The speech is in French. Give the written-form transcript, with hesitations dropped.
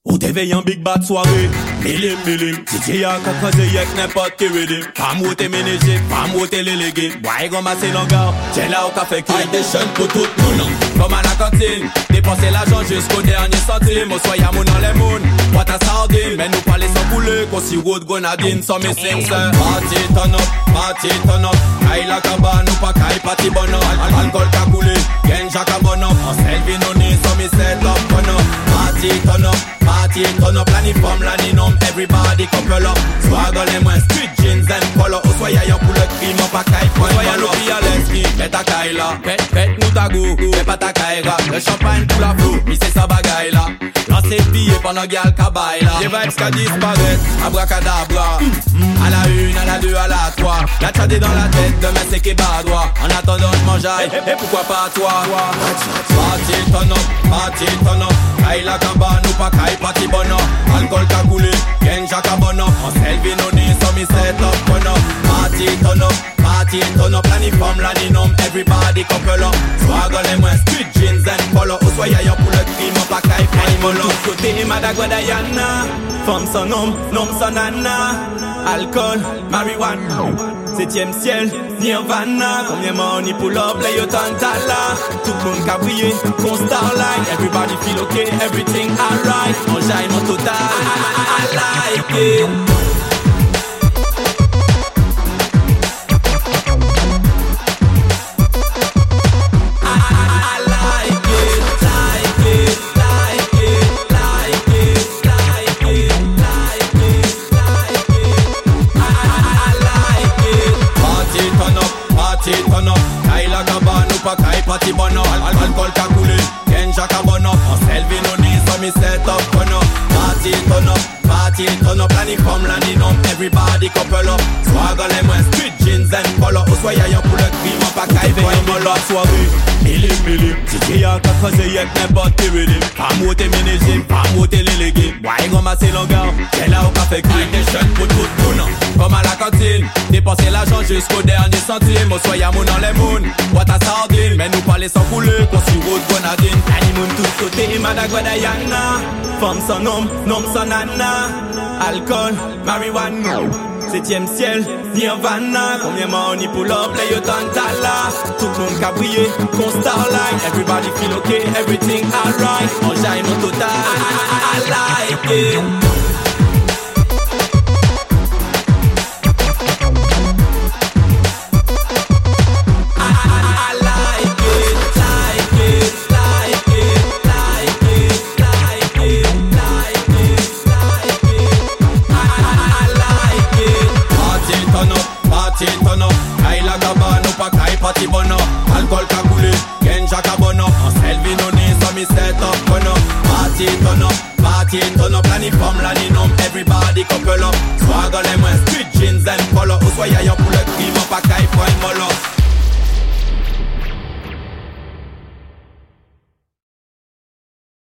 Ou te veille en big bad soirée, milim, DJ a kakazé yek n'importe qui ready. Femme ou te ménagé, femme ou te lélégué. Boy ramasse l'angard, tiens là au café qui des jeunes pour tout le monde. Comme à la cantine, dépenser l'argent jusqu'au dernier centime. Au soya moun dans les mounes, boîte à sardine. Mais nous parler sans couler, qu'on s'y route grenadine. Sans mes sings, party turn up. Aïe la cabane, ou pas caille, party bon up. Alcool qu'a coulé, genja qu'a bon up. En selfie non ni, sans mes set up, bon up. Party turn up, l'année forme, l'année nom, everybody couple up. Swaggle les moins, street jeans and polo. Au soya yon pour le crime, on pas caille, point. Soya l'oubli à l'esprit, mets ta caille là. Pète nous ta goût, fais pas ta caille là. Le champagne pour la flou, mais c'est sa bagaille là. Lancer billet pendant gal kabaille là. Les vibes qu'a disparaître, abracadabra. À la une, à la deux, à la trois. La tchadée dans la tête, demain c'est qu'ébadois. En attendant de manger, et pourquoi pas toi? Party turn up. Aïe la cabane ou pas caille, party bon up. Alcool qu'a coulé, genja qu'a bon up. En selfie no ni, so mi set up, bon up. Party turn up, l'année forme, l'année nom, everybody couple up. Swaggle les moins, street jeans and polo. Ou soya yon pour le crime, on pas caille, paille molo. Tout côté, madagua Diana. Femme sans nom sans nana. Alcool, marijuana. 7ème ciel, Nirvana. Combien money pull up, play your tantala. Tout le monde cabrié, con starline. Everybody feel okay, everything alright. On jaille mon total, I like it. Turn up, caille la cabane ou pas caille party bon up. Alcool qu'a coulé, genja qu'a bon up. En selfie no ni, so mi set up, bon up. Party turn up, l'année forme, l'année nom, everybody couple up. Swaggle les moins, street jeans and polo. Ou soya yon pour le crime, on pas caille, veille mon lot soirée. Milim, DJ a kakazé yek n'importe qui ready. Femme ou te ménagé, femme ou te lélégué. Boy ramasse l'angard, tiens là au café qui des jeunes pour tout le monde. Comme à la cantine, dépenser l'argent jusqu'au dernier centime. Au soya moun dans les mounes, boîte à sardine. Mais nous parler sans couler, qu'on s'y route grenadine. L'année moun tout côté, madagua Diana. Femme sans nom sans nana. Alcool, marijuana. 7ème ciel, Nirvana. Combien money pull up, play your tantala. Tout le monde cabrié, con starline. Everybody feel okay, everything alright. On jaille mon total, I like it. Turn up, caille la cabane ou pas caille party bon up. Alcool qu'a coulé, genja qu'a bon up. En selfie no ni, so mi set up, bon up. Party turn up, l'année forme, l'année nom, everybody couple up. Swaggle les moins, street jeans and polo. Ou soya yon pour le